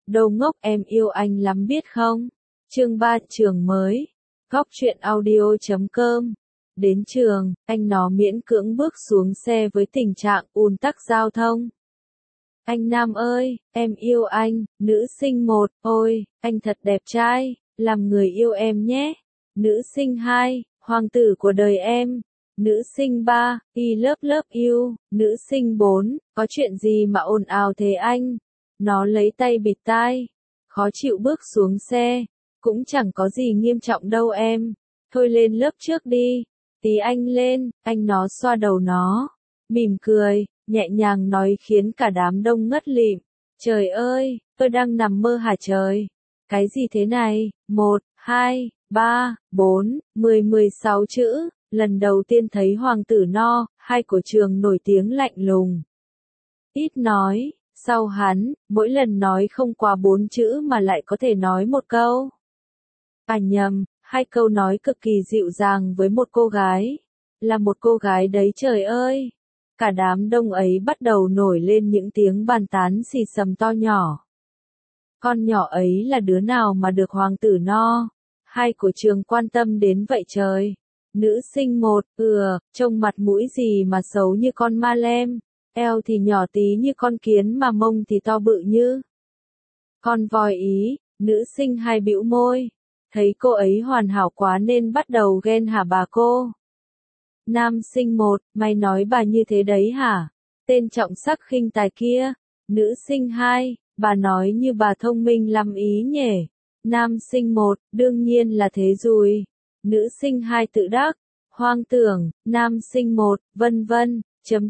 Đồ ngốc em yêu anh lắm biết không? Chương 3 trường mới. Góc truyện audio.com. Đến trường, anh nó miễn cưỡng bước xuống xe với tình trạng ùn tắc giao thông. Anh Nam ơi, em yêu anh. Nữ sinh 1, ôi, anh thật đẹp trai, làm người yêu em nhé. Nữ sinh 2, hoàng tử của đời em. Nữ sinh 3, I love you. Nữ sinh 4, có chuyện gì mà ồn ào thế anh? Nó lấy tay bịt tai, khó chịu bước xuống xe. Cũng chẳng có gì nghiêm trọng đâu em. Thôi lên lớp trước đi. Tí anh lên, anh nó xoa đầu nó. Mỉm cười, nhẹ nhàng nói khiến cả đám đông ngất lịm. Trời ơi, tôi đang nằm mơ hả trời? Cái gì thế này? 1, 2, 3, 4, 16 chữ. Lần đầu tiên thấy hoàng tử no, 2 của trường nổi tiếng lạnh lùng. Ít nói, sau hắn, mỗi lần nói không quá 4 chữ mà lại có thể nói một câu. À nhầm, 2 câu nói cực kỳ dịu dàng với một cô gái. Là một cô gái đấy trời ơi. Cả đám đông ấy bắt đầu nổi lên những tiếng bàn tán xì xầm to nhỏ. Con nhỏ ấy là đứa nào mà được hoàng tử no? 2 của trường quan tâm đến vậy trời. Nữ sinh 1, trông mặt mũi gì mà xấu như con ma lem. Eo thì nhỏ tí như con kiến mà mông thì to bự như con voi ý. Nữ sinh 2 bĩu môi. Thấy cô ấy hoàn hảo quá nên bắt đầu ghen hả bà cô? Nam sinh 1, mày nói bà như thế đấy hả? Tên trọng sắc khinh tài kia. Nữ sinh 2, bà nói như bà thông minh lắm ý nhỉ. Nam sinh 1, đương nhiên là thế rồi. Nữ sinh 2 tự đắc. Hoang tưởng. Nam sinh 1, vân vân,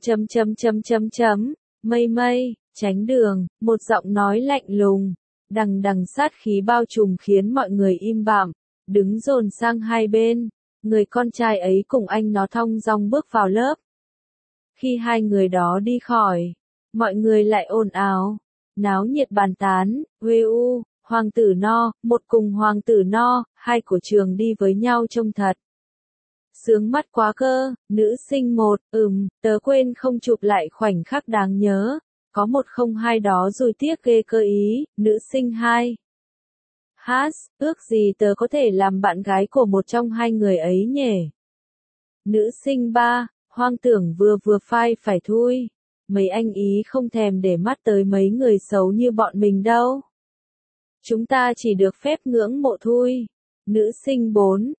mây mây, tránh đường, một giọng nói lạnh lùng. Đằng đằng sát khí bao trùm khiến mọi người im bặt, đứng dồn sang hai bên. Người con trai ấy cùng anh nó thong dong bước vào lớp. Khi 2 người đó đi khỏi, mọi người lại ồn ào, náo nhiệt bàn tán. Hoàng tử no, 1 cùng hoàng tử no, 2 của trường đi với nhau trông thật sướng mắt quá cơ. Nữ sinh 1, tớ quên không chụp lại khoảnh khắc đáng nhớ. Có 102 đó rồi tiếc ghê cơ ý. Nữ sinh 2. Ước gì tớ có thể làm bạn gái của một trong 2 người ấy nhỉ. Nữ sinh 3, hoang tưởng vừa phải thui. Mấy anh ý không thèm để mắt tới mấy người xấu như bọn mình đâu. Chúng ta chỉ được phép ngưỡng mộ thôi. Nữ sinh 4,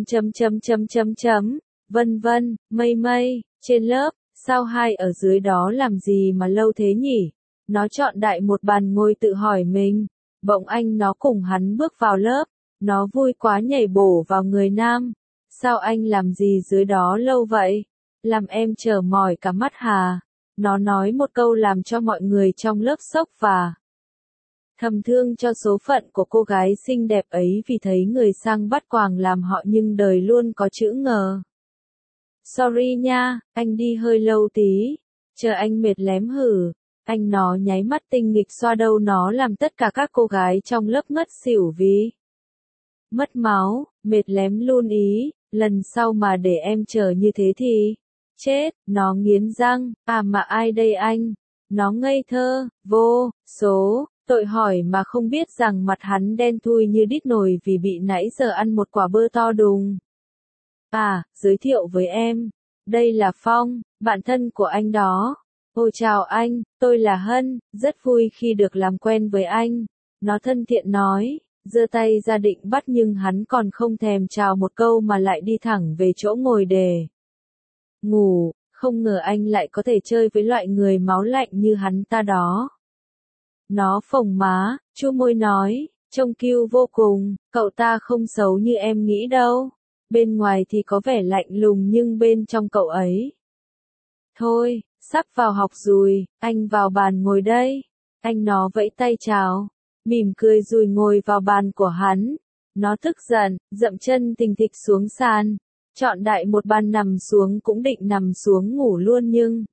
vân vân, mây mây, trên lớp. Sao 2 ở dưới đó làm gì mà lâu thế nhỉ? Nó chọn đại một bàn ngồi tự hỏi mình. Bỗng anh nó cùng hắn bước vào lớp. Nó vui quá nhảy bổ vào người nam. Sao anh làm gì dưới đó lâu vậy? Làm em chờ mỏi cả mắt hà. Nó nói một câu làm cho mọi người trong lớp sốc và thầm thương cho số phận của cô gái xinh đẹp ấy vì thấy người sang bắt quàng làm họ nhưng đời luôn có chữ ngờ. Sorry nha, anh đi hơi lâu tí. Chờ anh mệt lém hử. Anh nó nháy mắt tinh nghịch xoa đầu nó làm tất cả các cô gái trong lớp ngất xỉu vì mất máu, mệt lém luôn ý. Lần sau mà để em chờ như thế thì chết. Nó nghiến răng. À mà ai đây anh? Nó ngây thơ, vô số tội hỏi mà không biết rằng mặt hắn đen thui như đít nồi vì bị nãy giờ ăn một quả bơ to đùng. À, giới thiệu với em. Đây là Phong, bạn thân của anh đó. Ôi chào anh, tôi là Hân, rất vui khi được làm quen với anh. Nó thân thiện nói, giơ tay ra định bắt nhưng hắn còn không thèm chào một câu mà lại đi thẳng về chỗ ngồi để ngủ. Không ngờ anh lại có thể chơi với loại người máu lạnh như hắn ta đó. Nó phồng má, chu môi nói, trông cute vô cùng, cậu ta không xấu như em nghĩ đâu. Bên ngoài thì có vẻ lạnh lùng nhưng bên trong cậu ấy. Thôi, sắp vào học rồi, anh vào bàn ngồi đây. Anh nó vẫy tay chào, mỉm cười rồi ngồi vào bàn của hắn. Nó tức giận, dậm chân thình thịch xuống sàn. Chọn đại một bàn nằm xuống cũng định nằm xuống ngủ luôn nhưng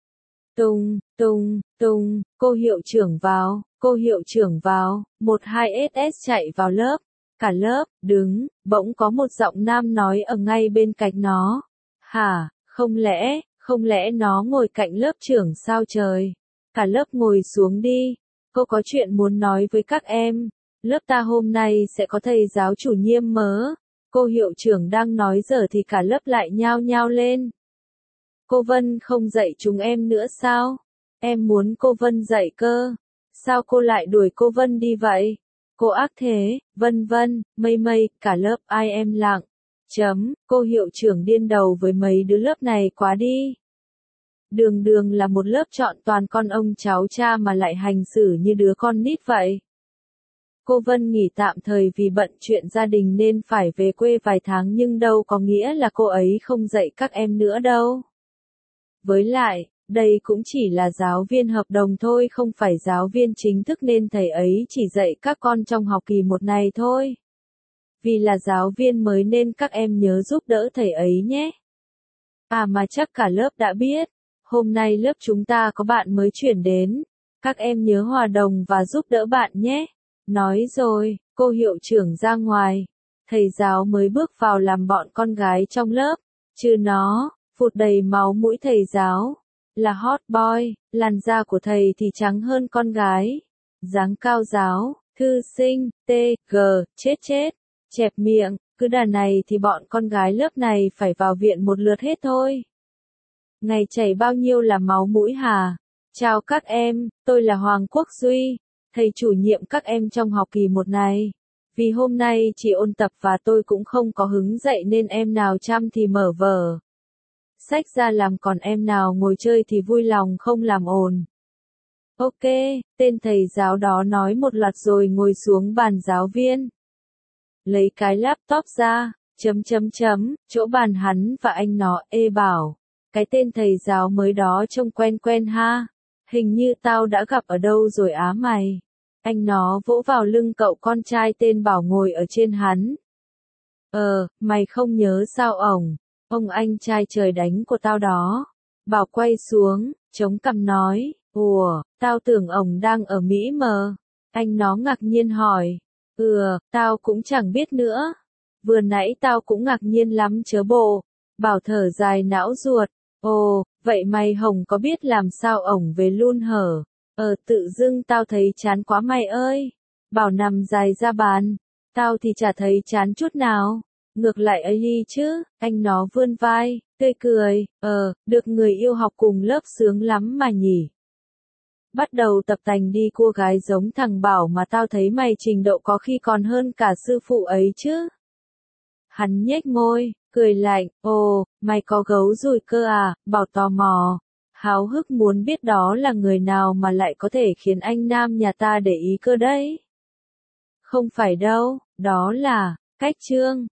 cô hiệu trưởng vào, 12SS chạy vào lớp. Cả lớp, đứng, bỗng có một giọng nam nói ở ngay bên cạnh nó. Hả, không lẽ nó ngồi cạnh lớp trưởng sao trời? Cả lớp ngồi xuống đi. cô có chuyện muốn nói với các em. Lớp ta hôm nay sẽ có thầy giáo chủ nhiệm mới. Cô hiệu trưởng đang nói dở thì cả lớp lại nhao nhao lên. Cô Vân không dạy chúng em nữa sao? Em muốn cô Vân dạy cơ. Sao cô lại đuổi cô Vân đi vậy? Cô ác thế, vân vân, mây, cả lớp ai em lặng. Cô hiệu trưởng điên đầu với mấy đứa lớp này quá đi. Đường là một lớp chọn toàn con ông cháu cha mà lại hành xử như đứa con nít vậy. Cô Vân nghỉ tạm thời vì bận chuyện gia đình nên phải về quê vài tháng nhưng đâu có nghĩa là cô ấy không dạy các em nữa đâu. Với lại, đây cũng chỉ là giáo viên hợp đồng thôi không phải giáo viên chính thức nên thầy ấy chỉ dạy các con trong học kỳ 1 này thôi. Vì là giáo viên mới nên các em nhớ giúp đỡ thầy ấy nhé. À mà chắc cả lớp đã biết, hôm nay lớp chúng ta có bạn mới chuyển đến. Các em nhớ hòa đồng và giúp đỡ bạn nhé. Nói rồi, cô hiệu trưởng ra ngoài. Thầy giáo mới bước vào làm bọn con gái trong lớp. Chứ nó, phụt đầy máu mũi thầy giáo. Là hot boy, làn da của thầy thì trắng hơn con gái. Dáng cao giáo, thư sinh, G, chết. Chẹp miệng, cứ đà này thì bọn con gái lớp này phải vào viện một lượt hết thôi. Ngày chảy bao nhiêu là máu mũi hả? Chào các em, tôi là Hoàng Quốc Duy, thầy chủ nhiệm các em trong học kỳ 1 này. Vì hôm nay chỉ ôn tập và tôi cũng không có hứng dạy nên em nào chăm thì mở vở sách ra làm còn em nào ngồi chơi thì vui lòng không làm ồn. Ok, tên thầy giáo đó nói một loạt rồi ngồi xuống bàn giáo viên. Lấy cái laptop ra, chỗ bàn hắn và anh nó bảo. Cái tên thầy giáo mới đó trông quen ha. Hình như tao đã gặp ở đâu rồi á mày. Anh nó vỗ vào lưng cậu con trai tên Bảo ngồi ở trên hắn. Mày không nhớ sao ông anh trai trời đánh của tao đó. Bảo quay xuống, chống cằm nói, ủa, tao tưởng ổng đang ở Mỹ mờ. Anh nó ngạc nhiên hỏi, tao cũng chẳng biết nữa. Vừa nãy tao cũng ngạc nhiên lắm chớ bộ. Bảo thở dài não ruột, vậy mày Hồng có biết làm sao ổng về luôn hở? Tự dưng tao thấy chán quá mày ơi. Bảo nằm dài ra bàn, tao thì chả thấy chán chút nào. Ngược lại ấy chứ, anh nó vươn vai, tươi cười, được người yêu học cùng lớp sướng lắm mà nhỉ. Bắt đầu tập tành đi cô gái giống thằng Bảo mà tao thấy mày trình độ có khi còn hơn cả sư phụ ấy chứ. Hắn nhếch môi, cười lạnh, mày có gấu rồi cơ à, Bảo tò mò. Háo hức muốn biết đó là người nào mà lại có thể khiến anh Nam nhà ta để ý cơ đấy. Không phải đâu, đó là, Cách Trương.